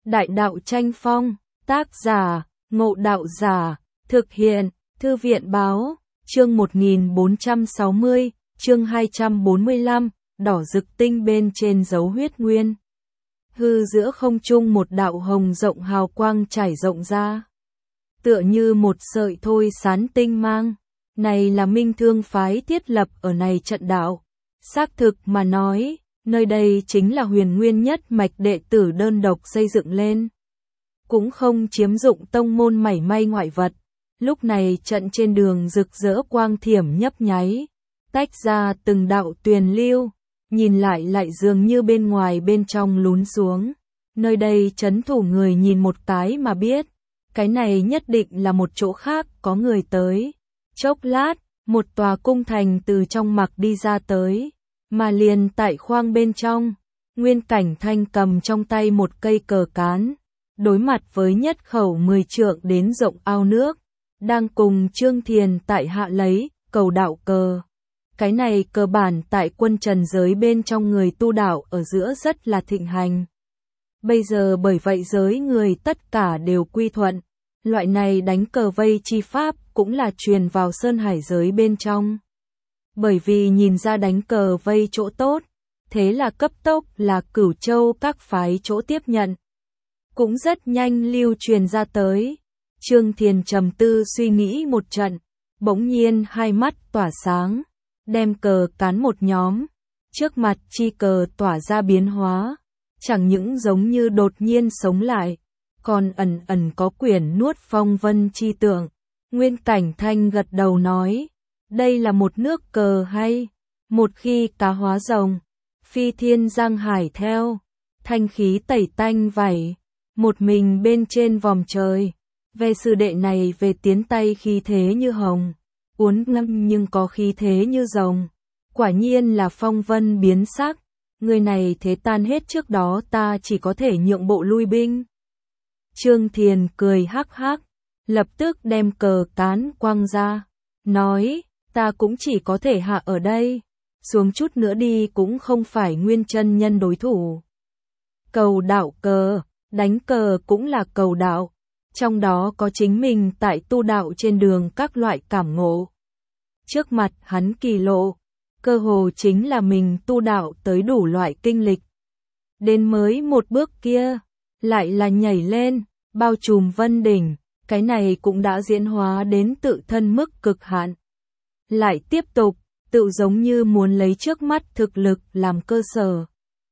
Đại đạo tranh phong, tác giả, Ngộ Đạo Giả, thực hiện, Thư viện báo, chương 1460, chương 245, đỏ rực tinh bên trên dấu huyết nguyên. Hư giữa không trung một đạo hồng rộng hào quang trải rộng ra. Tựa như một sợi thôi sán tinh mang. Này là Minh Thương phái thiết lập ở này trận đạo. Xác thực mà nói, nơi đây chính là Huyền Nguyên nhất mạch đệ tử đơn độc xây dựng lên. Cũng không chiếm dụng tông môn mảy may ngoại vật. Lúc này trận trên đường rực rỡ quang thiểm nhấp nháy, tách ra từng đạo tuyền lưu, nhìn lại dường như bên ngoài bên trong lún xuống. Nơi đây trấn thủ người nhìn một cái mà biết, cái này nhất định là một chỗ khác có người tới. Chốc lát, một tòa cung thành từ trong mặc đi ra tới, mà liền tại khoang bên trong, Nguyên Cảnh Thanh cầm trong tay một cây cờ cán, đối mặt với nhất khẩu 10 trượng đến rộng ao nước, đang cùng Trương Thiền tại hạ lấy cầu đạo cờ. Cái này cơ bản tại quân trần giới bên trong người tu đạo ở giữa rất là thịnh hành. Bây giờ bởi vậy giới người tất cả đều quy thuận, loại này đánh cờ vây chi pháp cũng là truyền vào sơn hải giới bên trong. Bởi vì nhìn ra đánh cờ vây chỗ tốt, thế là cấp tốc là Cửu Châu các phái chỗ tiếp nhận. Cũng rất nhanh lưu truyền ra tới. Trương Thiền trầm tư suy nghĩ một trận, bỗng nhiên hai mắt tỏa sáng, đem cờ cán một nhóm, trước mặt chi cờ tỏa ra biến hóa, chẳng những giống như đột nhiên sống lại, còn ẩn có quyển nuốt phong vân chi tượng. Nguyên Cảnh Thanh gật đầu nói, đây là một nước cờ hay, một khi cá hóa rồng, phi thiên giang hải theo, thanh khí tẩy tanh vảy, một mình bên trên vòm trời. Về sư đệ này về tiến tay khí thế như hồng, uốn ngâm nhưng có khí thế như rồng. Quả nhiên là phong vân biến sắc, người này thế tan hết trước đó ta chỉ có thể nhượng bộ lui binh. Trương Thiền cười hắc hắc, lập tức đem cờ cán quăng ra, nói, ta cũng chỉ có thể hạ ở đây, xuống chút nữa đi cũng không phải Nguyên chân nhân đối thủ. Cầu đạo cờ, đánh cờ cũng là cầu đạo. Trong đó có chính mình tại tu đạo trên đường các loại cảm ngộ. Trước mặt hắn kỳ lộ, cơ hồ chính là mình tu đạo tới đủ loại kinh lịch. Đến mới một bước kia, lại là nhảy lên, bao trùm vân đỉnh, cái này cũng đã diễn hóa đến tự thân mức cực hạn. Lại tiếp tục, tự giống như muốn lấy trước mắt thực lực làm cơ sở.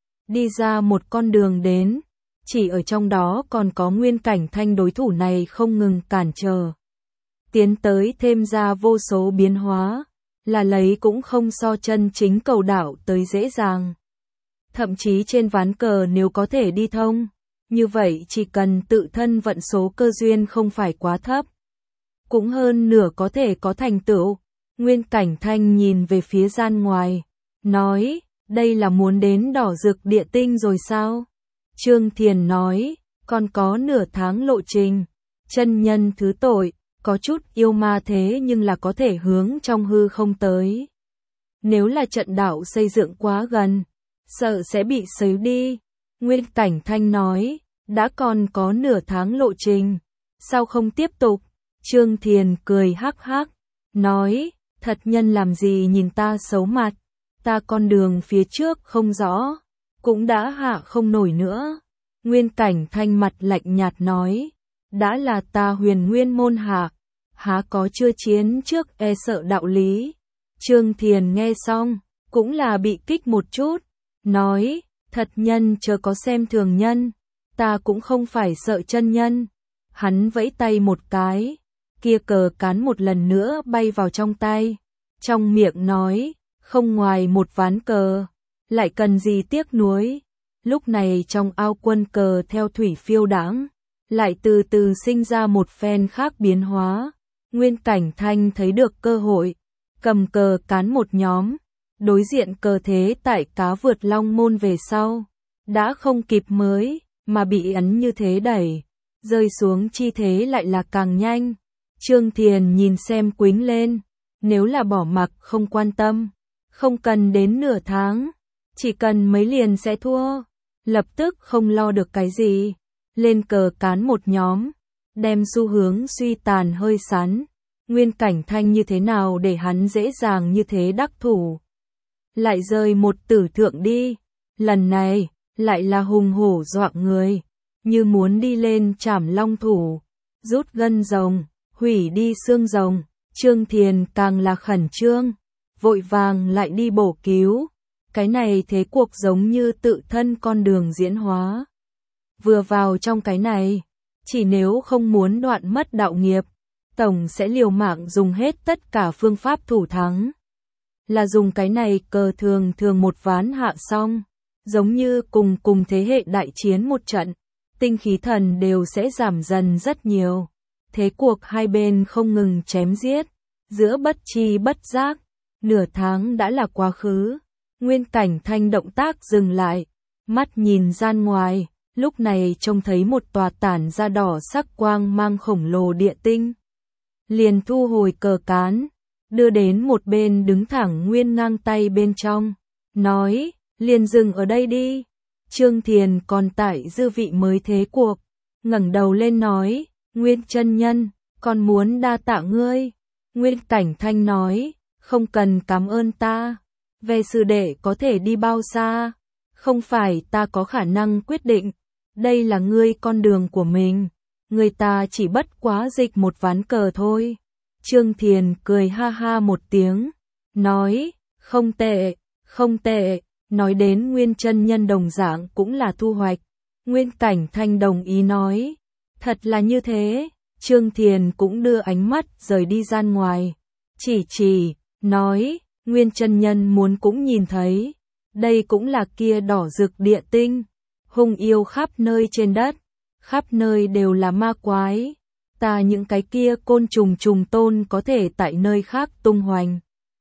Đi ra một con đường đến. Chỉ ở trong đó còn có Nguyên Cảnh Thanh đối thủ này không ngừng cản trở. Tiến tới thêm ra vô số biến hóa, là lấy cũng không so chân chính cầu đạo tới dễ dàng. Thậm chí trên ván cờ nếu có thể đi thông, như vậy chỉ cần tự thân vận số cơ duyên không phải quá thấp. Cũng hơn nửa có thể có thành tựu. Nguyên Cảnh Thanh nhìn về phía gian ngoài, nói, đây là muốn đến đỏ rực địa tinh rồi sao? Trương Thiền nói, còn có nửa tháng lộ trình, chân nhân thứ tội, có chút yêu ma thế nhưng là có thể hướng trong hư không tới. Nếu là trận đạo xây dựng quá gần, sợ sẽ bị xấy đi. Nguyên Cảnh Thanh nói, đã còn có nửa tháng lộ trình, sao không tiếp tục? Trương Thiền cười hắc hắc, nói, thật nhân làm gì nhìn ta xấu mặt, ta con đường phía trước không rõ. Cũng đã hạ không nổi nữa. Nguyên Cảnh Thanh mặt lạnh nhạt nói, đã là ta Huyền Nguyên môn hạ, há có chưa chiến trước e sợ đạo lý. Trương Thiền nghe xong, cũng là bị kích một chút, nói, thật nhân chớ có xem thường nhân, ta cũng không phải sợ chân nhân. Hắn vẫy tay một cái, kia cờ cán một lần nữa bay vào trong tay, trong miệng nói, không ngoài một ván cờ. Lại cần gì tiếc nuối. Lúc này trong ao quân cờ theo thủy phiêu đãng, lại từ từ sinh ra một phen khác biến hóa. Nguyên Cảnh Thanh thấy được cơ hội, cầm cờ cán một nhóm, đối diện cờ thế tại cá vượt long môn về sau, đã không kịp mới, mà bị ấn như thế đẩy, rơi xuống chi thế lại là càng nhanh. Trương Thiền nhìn xem quính lên, nếu là bỏ mặc không quan tâm, không cần đến nửa tháng. Chỉ cần mấy liền sẽ thua, lập tức không lo được cái gì, lên cờ cán một nhóm, đem xu hướng suy tàn hơi sắn. Nguyên Cảnh Thanh như thế nào để hắn dễ dàng như thế đắc thủ. Lại rơi một tử thượng đi, lần này, lại là hùng hổ dọa người, như muốn đi lên trảm long thủ, rút gân rồng, hủy đi xương rồng. Trương Thiền càng là khẩn trương, vội vàng lại đi bổ cứu. Cái này thế cuộc giống như tự thân con đường diễn hóa. Vừa vào trong cái này, chỉ nếu không muốn đoạn mất đạo nghiệp, tổng sẽ liều mạng dùng hết tất cả phương pháp thủ thắng. Là dùng cái này cờ thường một ván hạ xong, giống như cùng thế hệ đại chiến một trận, tinh khí thần đều sẽ giảm dần rất nhiều. Thế cuộc hai bên không ngừng chém giết, giữa bất chi bất giác, nửa tháng đã là quá khứ. Nguyên Cảnh Thanh động tác dừng lại, mắt nhìn gian ngoài, lúc này trông thấy một tòa tản ra đỏ sắc quang mang khổng lồ địa tinh. Liền thu hồi cờ cán, đưa đến một bên đứng thẳng nguyên ngang tay bên trong, nói, liền dừng ở đây đi. Trương Thiền còn tại dư vị mới thế cuộc, ngẩng đầu lên nói, Nguyên chân nhân, con muốn đa tạ ngươi. Nguyên Cảnh Thanh nói, không cần cảm ơn ta, về sư đệ có thể đi bao xa, không phải ta có khả năng quyết định, đây là ngươi con đường của mình, người ta chỉ bất quá dịch một ván cờ thôi. Trương Thiền cười ha ha một tiếng, nói, không tệ, không tệ, nói đến Nguyên chân nhân đồng dạng cũng là thu hoạch. Nguyên Cảnh Thanh đồng ý nói, thật là như thế. Trương Thiền cũng đưa ánh mắt rời đi gian ngoài, chỉ, nói, Nguyên chân nhân muốn cũng nhìn thấy, đây cũng là kia đỏ rực địa tinh, hung yêu khắp nơi trên đất, khắp nơi đều là ma quái, ta những cái kia côn trùng trùng tôn có thể tại nơi khác tung hoành,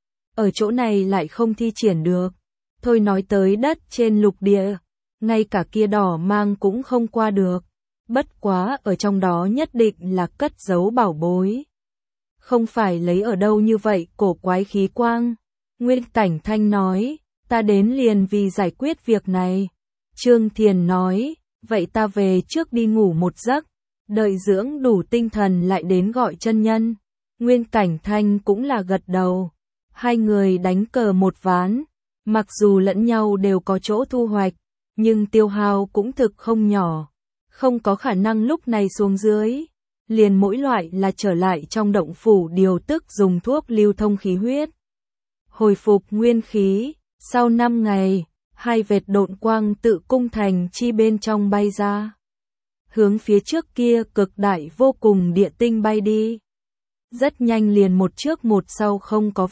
ở chỗ này lại không thi triển được, thôi nói tới đất trên lục địa, ngay cả kia đỏ mang cũng không qua được. Bất quá ở trong đó nhất định là cất giấu bảo bối. Không phải lấy ở đâu như vậy cổ quái khí quang. Nguyên Cảnh Thanh nói, ta đến liền vì giải quyết việc này. Trương Thiền nói, vậy ta về trước đi ngủ một giấc, đợi dưỡng đủ tinh thần lại đến gọi chân nhân. Nguyên Cảnh Thanh cũng là gật đầu. Hai người đánh cờ một ván, mặc dù lẫn nhau đều có chỗ thu hoạch, nhưng tiêu hao cũng thực không nhỏ. Không có khả năng lúc này xuống dưới, liền mỗi loại là trở lại trong động phủ điều tức dùng thuốc lưu thông khí huyết. Hồi phục nguyên khí, sau 5 ngày, hai vệt độn quang tự cung thành chi bên trong bay ra. Hướng phía trước kia cực đại vô cùng địa tinh bay đi. Rất nhanh liền một trước một sau không có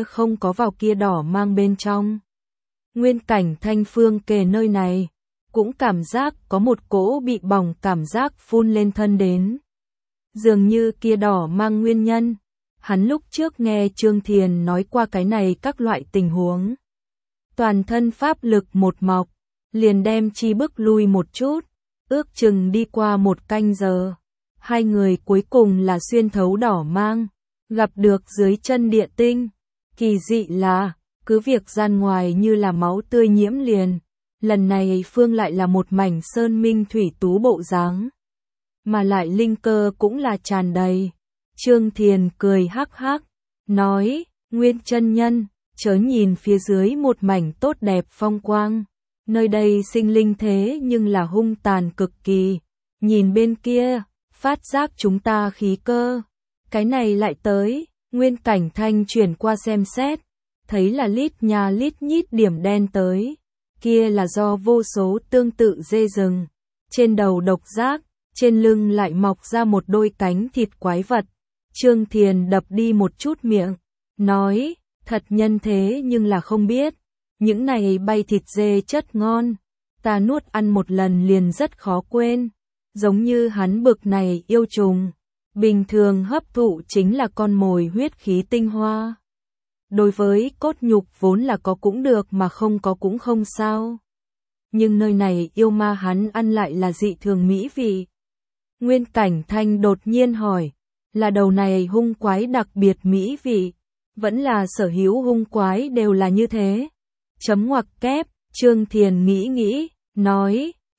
vào kia đỏ mang bên trong. Nguyên Cảnh Thanh phương kề nơi này. Cũng cảm giác có một cỗ bị bỏng cảm giác phun lên thân đến. Dường như kia đỏ mang nguyên nhân. Hắn lúc trước nghe Trương Thiền nói qua cái này các loại tình huống. Toàn thân pháp lực một mọc, liền đem chi bước lui một chút, ước chừng đi qua 1 canh giờ. Hai người cuối cùng là xuyên thấu đỏ mang, gặp được dưới chân địa tinh. Kỳ dị là, cứ việc gian ngoài như là máu tươi nhiễm liền. Lần này phương lại là một mảnh sơn minh thủy tú bộ dáng, mà lại linh cơ cũng là tràn đầy. Trương Thiền cười hắc hắc, nói, Nguyên chân nhân, chớ nhìn phía dưới một mảnh tốt đẹp phong quang, nơi đây sinh linh thế nhưng là hung tàn cực kỳ, nhìn bên kia, phát giác chúng ta khí cơ, cái này lại tới. Nguyên Cảnh Thanh chuyển qua xem xét, thấy là lít nha lít nhít điểm đen tới. Kia là do vô số tương tự dê rừng, trên đầu độc giác, trên lưng lại mọc ra một đôi cánh thịt quái vật. Trương Thiền đập đi một chút miệng, nói, thật nhân thế nhưng là không biết, những này bay thịt dê chất ngon, ta nuốt ăn một lần liền rất khó quên, giống như hắn bực này yêu trùng, bình thường hấp thụ chính là con mồi huyết khí tinh hoa. Đối với cốt nhục vốn là có cũng được mà không có cũng không sao. Nhưng nơi này yêu ma hắn ăn lại là dị thường mỹ vị. Nguyên Cảnh Thanh đột nhiên hỏi, là đầu này hung quái đặc biệt mỹ vị, vẫn là sở hữu hung quái đều là như thế? Chấm ngoặc kép, Trương Thiền nghĩ, nói,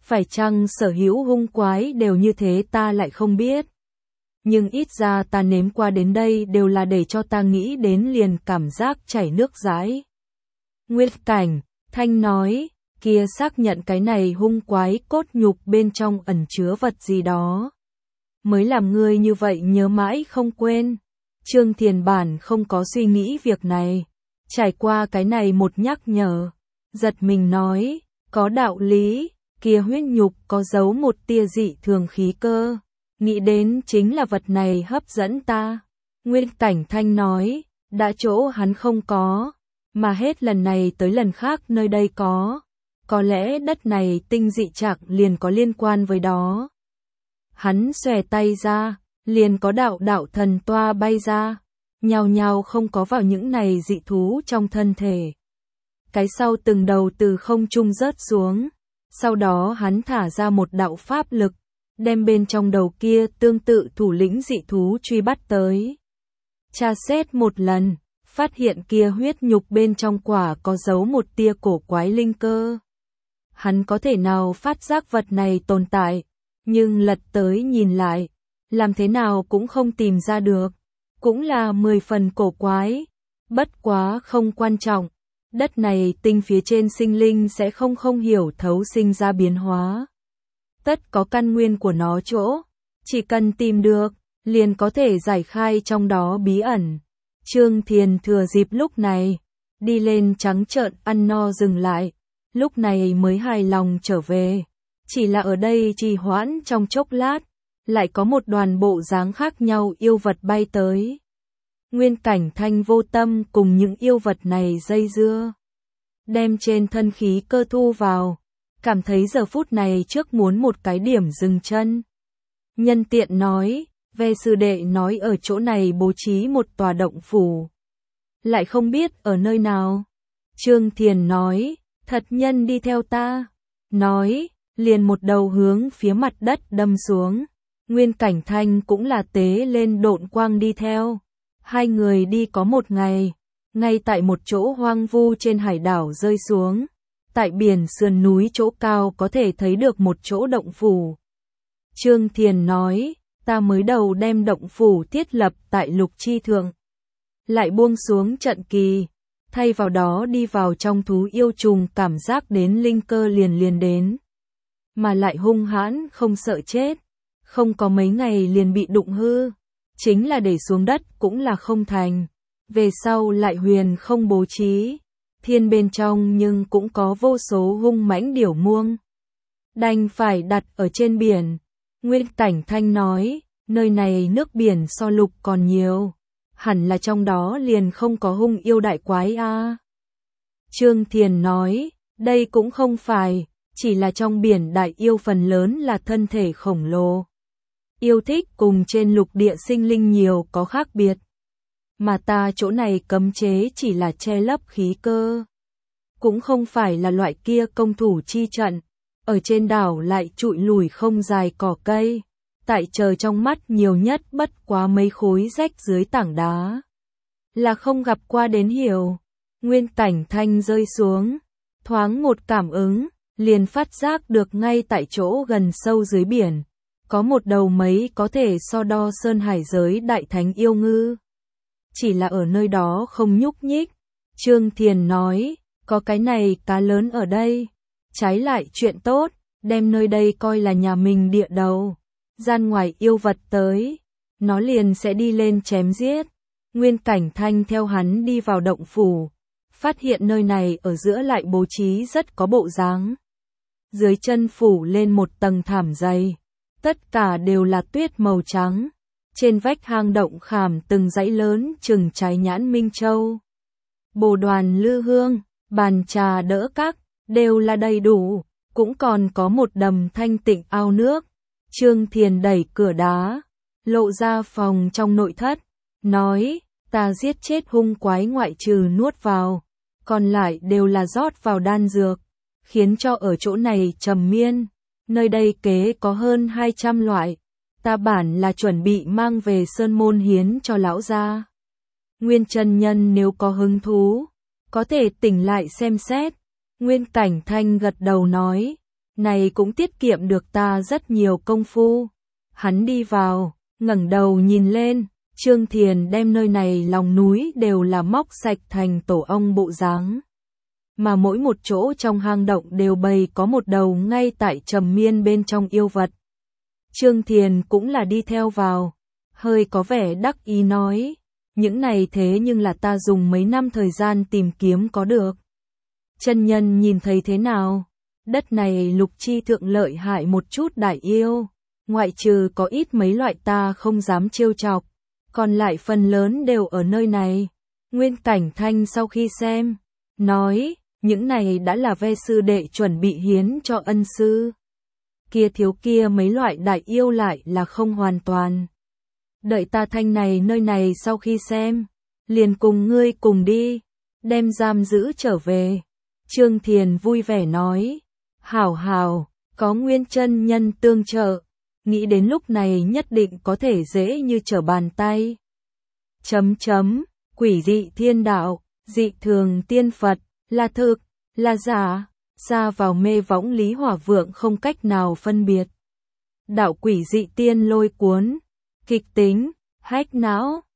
Phải chăng sở hữu hung quái đều như thế ta lại không biết. Nhưng ít ra ta nếm qua đến đây đều là để cho ta nghĩ đến liền cảm giác chảy nước dãi. Nguyên Cảnh Thanh nói, kia xác nhận cái này hung quái cốt nhục bên trong ẩn chứa vật gì đó. Mới làm ngươi như vậy nhớ mãi không quên. Trương Thiền bản không có suy nghĩ việc này. Trải qua cái này một nhắc nhở. Giật mình nói, có đạo lý, kia huyết nhục có giấu một tia dị thường khí cơ. Nghĩ đến chính là vật này hấp dẫn ta. Nguyên Cảnh Thanh nói, đã chỗ hắn không có, mà hết lần này tới lần khác nơi đây có. Có lẽ đất này tinh dị trạc liền có liên quan với đó. Hắn xòe tay ra, liền có đạo thần toa bay ra, nhào nhào không có vào những này dị thú trong thân thể. Cái sau từng đầu từ không trung rớt xuống, sau đó hắn thả ra một đạo pháp lực, đem bên trong đầu kia tương tự thủ lĩnh dị thú truy bắt tới. Tra xét một lần, phát hiện kia huyết nhục bên trong quả có giấu một tia cổ quái linh cơ. Hắn có thể nào phát giác vật này tồn tại, nhưng lật tới nhìn lại, làm thế nào cũng không tìm ra được, cũng là 10 phần cổ quái, bất quá không quan trọng, đất này tinh phía trên sinh linh sẽ không hiểu thấu sinh ra biến hóa. Tất có căn nguyên của nó chỗ, chỉ cần tìm được, liền có thể giải khai trong đó bí ẩn. Trương Thiền thừa dịp lúc này, đi lên trắng trợn ăn no dừng lại, lúc này mới hài lòng trở về. Chỉ là ở đây trì hoãn trong chốc lát, lại có một đoàn bộ dáng khác nhau yêu vật bay tới. Nguyên Cảnh Thanh vô tâm cùng những yêu vật này dây dưa. Đem trên thân khí cơ thu vào, cảm thấy giờ phút này trước muốn một cái điểm dừng chân. Nhân tiện nói, về sư đệ nói ở chỗ này bố trí một tòa động phủ. Lại không biết ở nơi nào. Trương Thiền nói, thật nhân đi theo ta. Nói, liền một đầu hướng phía mặt đất đâm xuống. Nguyên Cảnh Thanh cũng là tế lên độn quang đi theo. Hai người đi có một ngày, ngay tại một chỗ hoang vu trên hải đảo rơi xuống. Tại biển sườn núi chỗ cao có thể thấy được một chỗ động phủ. Trương Thiền nói, ta mới đầu đem động phủ thiết lập tại lục chi thượng. Lại buông xuống trận kỳ, thay vào đó đi vào trong thú yêu trùng cảm giác đến linh cơ liền đến. Mà lại hung hãn không sợ chết, không có mấy ngày liền bị đụng hư. Chính là để xuống đất cũng là không thành. Về sau lại huyền không bố trí. Thiên bên trong nhưng cũng có vô số hung mãnh điểu muông. Đành phải đặt ở trên biển. Nguyên Cảnh Thanh nói, nơi này nước biển so lục còn nhiều. Hẳn là trong đó liền không có hung yêu đại quái a. Trương Thiền nói, đây cũng không phải, chỉ là trong biển đại yêu phần lớn là thân thể khổng lồ. Yêu thích cùng trên lục địa sinh linh nhiều có khác biệt. Mà ta chỗ này cấm chế chỉ là che lấp khí cơ. Cũng không phải là loại kia công thủ chi trận. Ở trên đảo lại trụi lùi không dài cỏ cây. Tại trời trong mắt nhiều nhất bất quá mấy khối rách dưới tảng đá. Là không gặp qua đến hiểu. Nguyên Cảnh Thanh rơi xuống. Thoáng một cảm ứng, liền phát giác được ngay tại chỗ gần sâu dưới biển. Có một đầu mấy có thể so đo sơn hải giới đại thánh yêu ngư. Chỉ là ở nơi đó không nhúc nhích. Trương Thiền nói, có cái này cá lớn ở đây. Trái lại chuyện tốt, đem nơi đây coi là nhà mình địa đầu. Gian ngoài yêu vật tới, nó liền sẽ đi lên chém giết. Nguyên Cảnh Thanh theo hắn đi vào động phủ. Phát hiện nơi này ở giữa lại bố trí rất có bộ dáng. Dưới chân phủ lên một tầng thảm dày. Tất cả đều là tuyết màu trắng. Trên vách hang động khảm từng dãy lớn chừng trái nhãn minh châu. Bồ đoàn lư hương, bàn trà đỡ các, đều là đầy đủ. Cũng còn có một đầm thanh tịnh ao nước. Trương Thiền đẩy cửa đá, lộ ra phòng trong nội thất. Nói, ta giết chết hung quái ngoại trừ nuốt vào. Còn lại đều là rót vào đan dược. Khiến cho ở chỗ này trầm miên. Nơi đây kế có hơn 200 loại. Ta bản là chuẩn bị mang về sơn môn hiến cho lão gia. Nguyên chân nhân nếu có hứng thú, có thể tỉnh lại xem xét. Nguyên Cảnh Thanh gật đầu nói, này cũng tiết kiệm được ta rất nhiều công phu. Hắn đi vào, ngẩng đầu nhìn lên, Trương Thiền đem nơi này lòng núi đều là móc sạch thành tổ ong bộ dáng. Mà mỗi một chỗ trong hang động đều bày có một đầu ngay tại trầm miên bên trong yêu vật. Trương Thiền cũng là đi theo vào, hơi có vẻ đắc ý nói, những này thế nhưng là ta dùng mấy năm thời gian tìm kiếm có được. Chân nhân nhìn thấy thế nào? Đất này lục chi thượng lợi hại một chút đại yêu, ngoại trừ có ít mấy loại ta không dám trêu chọc, còn lại phần lớn đều ở nơi này. Nguyên Cảnh Thanh sau khi xem, nói, những này đã là ve sư đệ chuẩn bị hiến cho ân sư. Kia thiếu kia mấy loại đại yêu lại là không hoàn toàn. Đợi ta thanh này nơi này sau khi xem, liền cùng ngươi cùng đi, đem giam giữ trở về. Trương Thiền vui vẻ nói, hảo hảo, có Nguyên chân nhân tương trợ, nghĩ đến lúc này nhất định có thể dễ như trở bàn tay. Quỷ dị thiên đạo, dị thường tiên Phật, là thực, là giả, xa vào mê võng Lý Hỏa Vượng không cách nào phân biệt. Đạo quỷ dị tiên lôi cuốn, kịch tính, hách não,